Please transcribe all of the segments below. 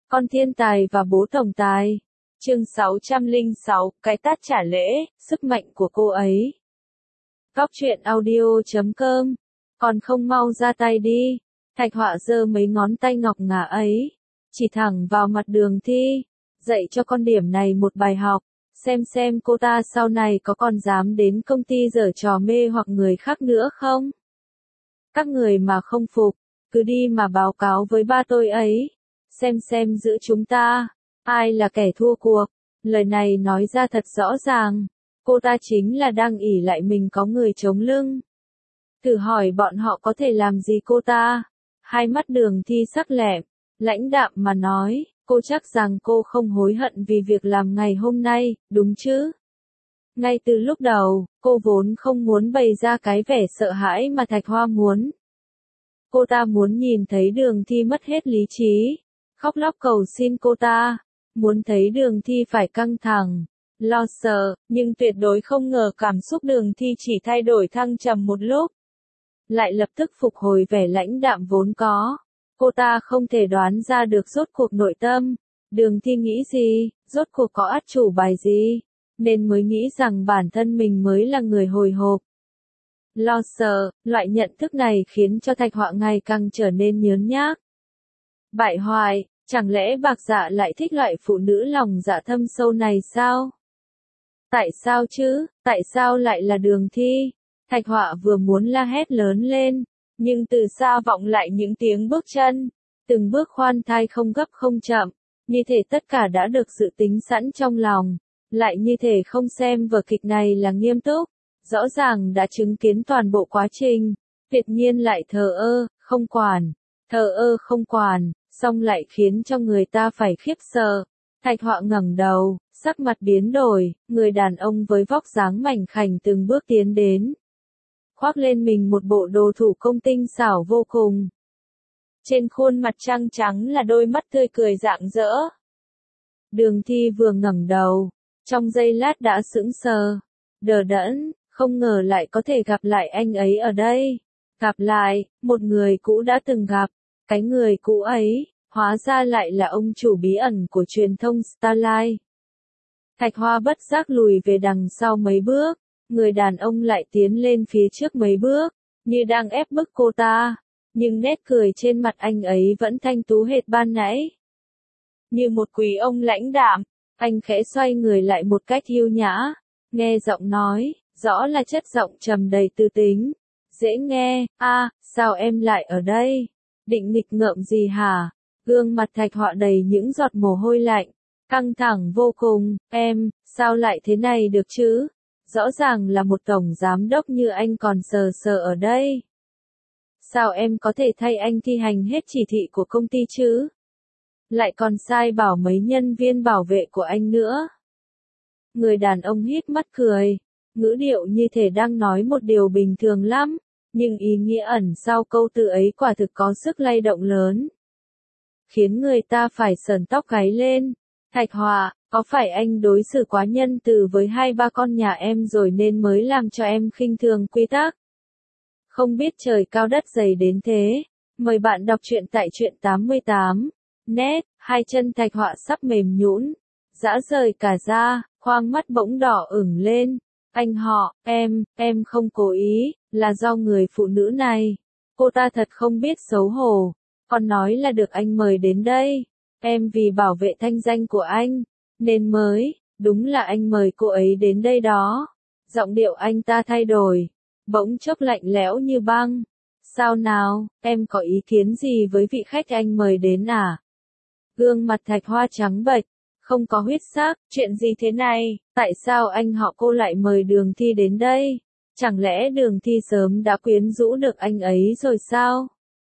Con thiên tài và bố tổng tài. Chương 606, cái tát trả lễ, sức mạnh của cô ấy. Góc truyện audio.com. Còn không mau ra tay đi. Thạch Họa giơ mấy ngón tay ngọc ngà ấy, chỉ thẳng vào mặt Đường Thi, dạy cho con điểm này một bài học, xem cô ta sau này có còn dám đến công ty giở trò mê hoặc người khác nữa không. Các người mà không phục, cứ đi mà báo cáo với ba tôi ấy, xem giữa chúng ta, ai là kẻ thua cuộc. Lời này nói ra thật rõ ràng, cô ta chính là đang ỷ lại mình có người chống lưng. Thử hỏi bọn họ có thể làm gì cô ta? Hai mắt Đường Thi sắc lẹm, lãnh đạm mà nói, cô chắc rằng cô không hối hận vì việc làm ngày hôm nay, đúng chứ? Ngay từ lúc đầu, cô vốn không muốn bày ra cái vẻ sợ hãi mà Thạch Hoa muốn. Cô ta muốn nhìn thấy Đường Thi mất hết lý trí, khóc lóc cầu xin cô ta, muốn thấy Đường Thi phải căng thẳng, lo sợ, nhưng tuyệt đối không ngờ cảm xúc Đường Thi chỉ thay đổi thăng trầm một lúc, lại lập tức phục hồi vẻ lãnh đạm vốn có. Cô ta không thể đoán ra được rốt cuộc nội tâm Đường Thi nghĩ gì, rốt cuộc có át chủ bài gì, nên mới nghĩ rằng bản thân mình mới là người hồi hộp. Lo sợ, loại nhận thức này khiến cho Thạch Họa ngày càng trở nên nhớn nhác. Bại hoại, chẳng lẽ Bạc Dạ lại thích loại phụ nữ lòng dạ thâm sâu này sao? Tại sao chứ, tại sao lại là Đường Thi? Thạch Họa vừa muốn la hét lớn lên, nhưng từ xa vọng lại những tiếng bước chân, từng bước khoan thai không gấp không chậm, như thể tất cả đã được dự tính sẵn trong lòng, lại như thể không xem vở kịch này là nghiêm túc, rõ ràng đã chứng kiến toàn bộ quá trình, tuyệt nhiên lại thờ ơ, không quản, song lại khiến cho người ta phải khiếp sợ. Thạch Họa ngẩng đầu, sắc mặt biến đổi, người đàn ông với vóc dáng mảnh khảnh từng bước tiến đến, khoác lên mình một bộ đồ thủ công tinh xảo vô cùng. Trên khuôn mặt trăng trắng là đôi mắt tươi cười rạng rỡ. Đường Thi vừa ngẩng đầu, trong giây lát đã sững sờ, đờ đẫn, không ngờ lại có thể gặp lại anh ấy ở đây. Gặp lại, một người cũ đã từng gặp, cái người cũ ấy, hóa ra lại là ông chủ bí ẩn của truyền thông Starlight. Thạch Hoa bất giác lùi về đằng sau mấy bước, người đàn ông lại tiến lên phía trước mấy bước, như đang ép bức cô ta, nhưng nét cười trên mặt anh ấy vẫn thanh tú hệt ban nãy. Như một quý ông lãnh đạm, anh khẽ xoay người lại một cách yêu nhã, nghe giọng nói, rõ là chất giọng trầm đầy tư tính, dễ nghe. Sao em lại ở đây? Định nghịch ngợm gì hả? Gương mặt Thạch Họa đầy những giọt mồ hôi lạnh, căng thẳng vô cùng. Em, sao lại thế này được chứ? Rõ ràng là một tổng giám đốc như anh còn sờ ở đây. Sao em có thể thay anh thi hành hết chỉ thị của công ty chứ? Lại còn sai bảo mấy nhân viên bảo vệ của anh nữa. Người đàn ông híp mắt cười, ngữ điệu như thể đang nói một điều bình thường lắm, nhưng ý nghĩa ẩn sau câu từ ấy quả thực có sức lay động lớn, khiến người ta phải sởn tóc gáy lên. Thạch Họa, có phải anh đối xử quá nhân từ với hai ba con nhà em rồi nên mới làm cho em khinh thường quy tắc? Không biết trời cao đất dày đến thế. Mời bạn đọc truyện tại truyện 88. Net, hai chân Thạch Họa sắp mềm nhũn, rã rời cả da, khoang mắt bỗng đỏ ửng lên. Anh họ, em không cố ý, là do người phụ nữ này. Cô ta thật không biết xấu hổ, còn nói là được anh mời đến đây. Em vì bảo vệ thanh danh của anh, nên mới, đúng là anh mời cô ấy đến đây đó. Giọng điệu anh ta thay đổi, bỗng chốc lạnh lẽo như băng. Sao nào, em có ý kiến gì với vị khách anh mời đến à? Gương mặt Thạch Hoa trắng bệch, không có huyết sắc, chuyện gì thế này, tại sao anh họ cô lại mời Đường Thi đến đây? Chẳng lẽ Đường Thi sớm đã quyến rũ được anh ấy rồi sao?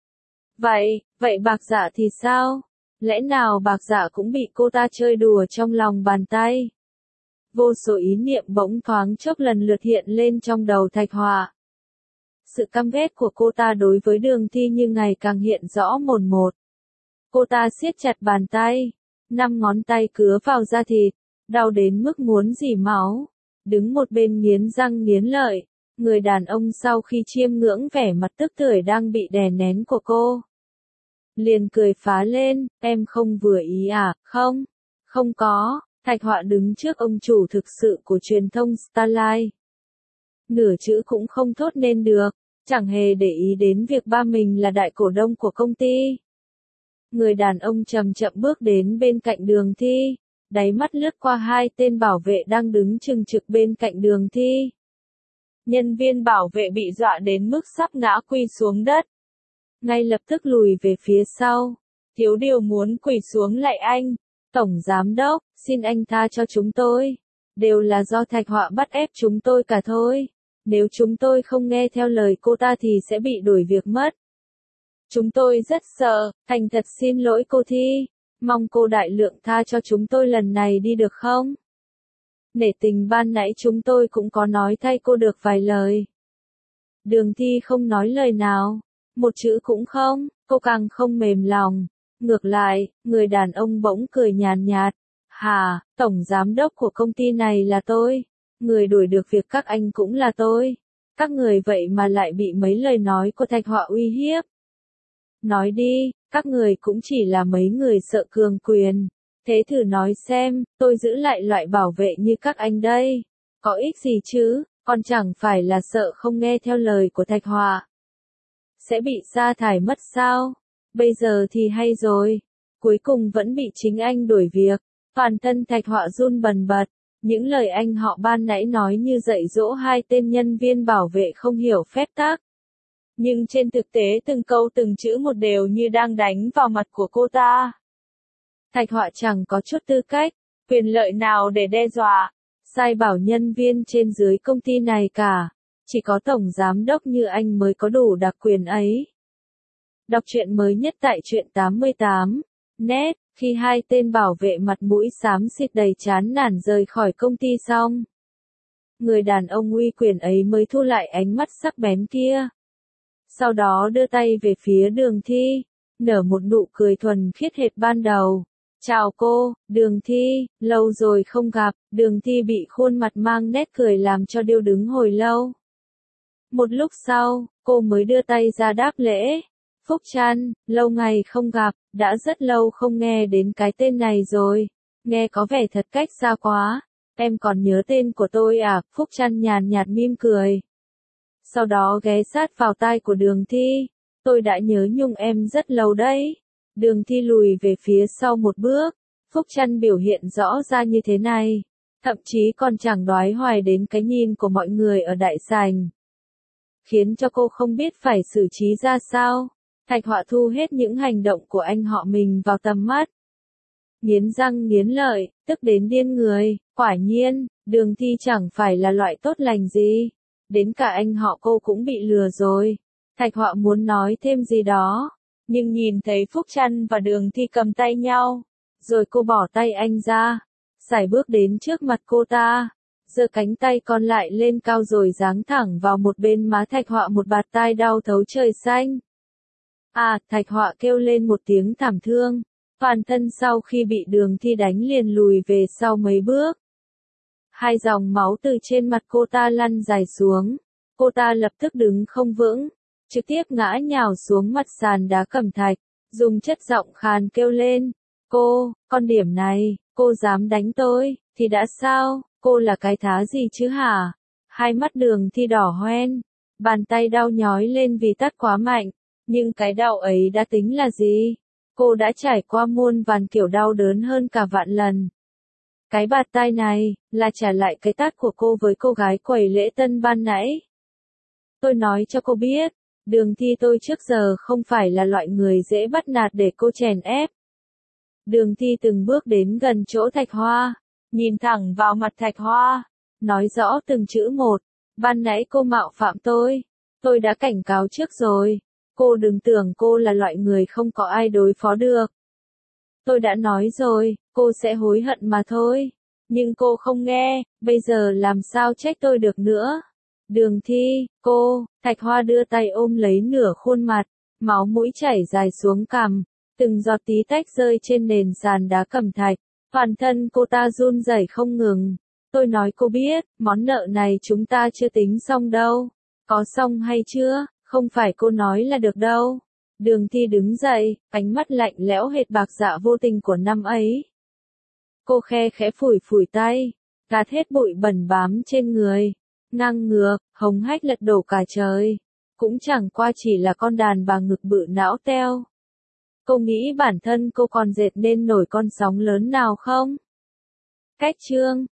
Vậy Bạc Dạ thì sao? Lẽ nào Bạc Dạ cũng bị cô ta chơi đùa trong lòng bàn tay? Vô số ý niệm bỗng thoáng chốc lần lượt hiện lên trong đầu Thạch Họa. Sự căm ghét của cô ta đối với Đường Thi như ngày càng hiện rõ mồn một. Cô ta siết chặt bàn tay, 5 ngón tay cứa vào da thịt, đau đến mức muốn rỉ máu. Đứng một bên nghiến răng nghiến lợi, người đàn ông sau khi chiêm ngưỡng vẻ mặt tức tưởi đang bị đè nén của cô, liền cười phá lên, em không vừa ý à, không, không có, Thạch Họa đứng trước ông chủ thực sự của truyền thông Starline. Nửa chữ cũng không thốt nên được, chẳng hề để ý đến việc ba mình là đại cổ đông của công ty. Người đàn ông chậm chậm bước đến bên cạnh Đường Thi, đáy mắt lướt qua hai tên bảo vệ đang đứng chừng trực bên cạnh Đường Thi. Nhân viên bảo vệ bị dọa đến mức sắp ngã quỳ xuống đất. Ngay lập tức lùi về phía sau. Thiếu điều muốn quỳ xuống lạy anh. Tổng giám đốc, xin anh tha cho chúng tôi. Đều là do Thạch Họa bắt ép chúng tôi cả thôi. Nếu chúng tôi không nghe theo lời cô ta thì sẽ bị đuổi việc mất. Chúng tôi rất sợ, thành thật xin lỗi cô Thi. Mong cô đại lượng tha cho chúng tôi lần này đi được không? Nể tình ban nãy chúng tôi cũng có nói thay cô được vài lời. Đường Thi không nói lời nào, một chữ cũng không, cô càng không mềm lòng. Ngược lại, người đàn ông bỗng cười nhàn nhạt. Hà, tổng giám đốc của công ty này là tôi. Người đuổi được việc các anh cũng là tôi. Các người vậy mà lại bị mấy lời nói của Thạch Họa uy hiếp. Nói đi, các người cũng chỉ là mấy người sợ cường quyền. Thế thử nói xem, tôi giữ lại loại bảo vệ như các anh đây. Có ích gì chứ, còn chẳng phải là sợ không nghe theo lời của Thạch Họa. Sẽ bị sa thải mất sao? Bây giờ thì hay rồi. Cuối cùng vẫn bị chính anh đuổi việc. Toàn thân Thạch Họa run bần bật. Những lời anh họ ban nãy nói như dạy dỗ hai tên nhân viên bảo vệ không hiểu phép tắc. Nhưng trên thực tế từng câu từng chữ một đều như đang đánh vào mặt của cô ta. Thạch Họa chẳng có chút tư cách, quyền lợi nào để đe dọa, sai bảo nhân viên trên dưới công ty này cả. Chỉ có tổng giám đốc như anh mới có đủ đặc quyền ấy. Đọc truyện mới nhất tại truyện 88. Net, khi hai tên bảo vệ mặt mũi xám xịt đầy chán nản rời khỏi công ty xong. Người đàn ông uy quyền ấy mới thu lại ánh mắt sắc bén kia. Sau đó đưa tay về phía Đường Thi, nở một nụ cười thuần khiết hệt ban đầu. Chào cô, Đường Thi, lâu rồi không gặp. Đường Thi bị khuôn mặt mang nét cười làm cho điêu đứng hồi lâu. Một lúc sau, cô mới đưa tay ra đáp lễ. Phúc Trăn, lâu ngày không gặp, đã rất lâu không nghe đến cái tên này rồi. Nghe có vẻ thật cách xa quá. Em còn nhớ tên của tôi à? Phúc Trăn nhàn nhạt mỉm cười. Sau đó ghé sát vào tai của Đường Thi. Tôi đã nhớ nhung em rất lâu đấy. Đường Thi lùi về phía sau một bước. Phúc Trăn biểu hiện rõ ra như thế này. Thậm chí còn chẳng đoái hoài đến cái nhìn của mọi người ở đại sảnh. Khiến cho cô không biết phải xử trí ra sao. Thạch Họa thu hết những hành động của anh họ mình vào tầm mắt. Nghiến răng nghiến lợi, tức đến điên người. Quả nhiên, Đường Thi chẳng phải là loại tốt lành gì. Đến cả anh họ cô cũng bị lừa rồi. Thạch Họa muốn nói thêm gì đó. Nhưng nhìn thấy Phúc Trăn và Đường Thi cầm tay nhau. Rồi cô bỏ tay anh ra. Sải bước đến trước mặt cô ta. Giơ cánh tay còn lại lên cao rồi giáng thẳng vào một bên má Thạch Họa một bạt tai đau thấu trời xanh. À, Thạch Họa kêu lên một tiếng thảm thương. Toàn thân sau khi bị Đường Thi đánh liền lùi về sau mấy bước. Hai dòng máu từ trên mặt cô ta lăn dài xuống. Cô ta lập tức đứng không vững. Trực tiếp ngã nhào xuống mặt sàn đá cẩm thạch. Dùng chất giọng khàn kêu lên. Cô, con điểm này, cô dám đánh tôi, thì đã sao? Cô là cái thá gì chứ hả? Hai mắt Đường Thi đỏ hoen. Bàn tay đau nhói lên vì tát quá mạnh. Nhưng cái đau ấy đã tính là gì? Cô đã trải qua muôn vàn kiểu đau đớn hơn cả vạn lần. Cái bạt tai này, là trả lại cái tát của cô với cô gái quầy lễ tân ban nãy. Tôi nói cho cô biết, Đường Thi tôi trước giờ không phải là loại người dễ bắt nạt để cô chèn ép. Đường Thi từng bước đến gần chỗ Thạch Hoa, nhìn thẳng vào mặt Thạch Hoa, nói rõ từng chữ một. Ban nãy cô mạo phạm tôi đã cảnh cáo trước rồi. Cô đừng tưởng cô là loại người không có ai đối phó được. Tôi đã nói rồi, cô sẽ hối hận mà thôi. Nhưng cô không nghe, bây giờ làm sao trách tôi được nữa. Đường Thi, cô, Thạch Hoa đưa tay ôm lấy nửa khuôn mặt, máu mũi chảy dài xuống cằm, từng giọt tí tách rơi trên nền sàn đá cẩm thạch. Toàn thân cô ta run rẩy không ngừng. Tôi nói cô biết, món nợ này chúng ta chưa tính xong đâu. Có xong hay chưa? Không phải cô nói là được đâu. Đường Thi đứng dậy, ánh mắt lạnh lẽo hệt bạc dạ vô tình của năm ấy. Cô khe khẽ phủi phủi tay, gạt hết bụi bẩn bám trên người. Ngang ngược, hống hách lật đổ cả trời. Cũng chẳng qua chỉ là con đàn bà ngực bự não teo. Cô nghĩ bản thân cô còn dệt nên nổi con sóng lớn nào không? Cách chương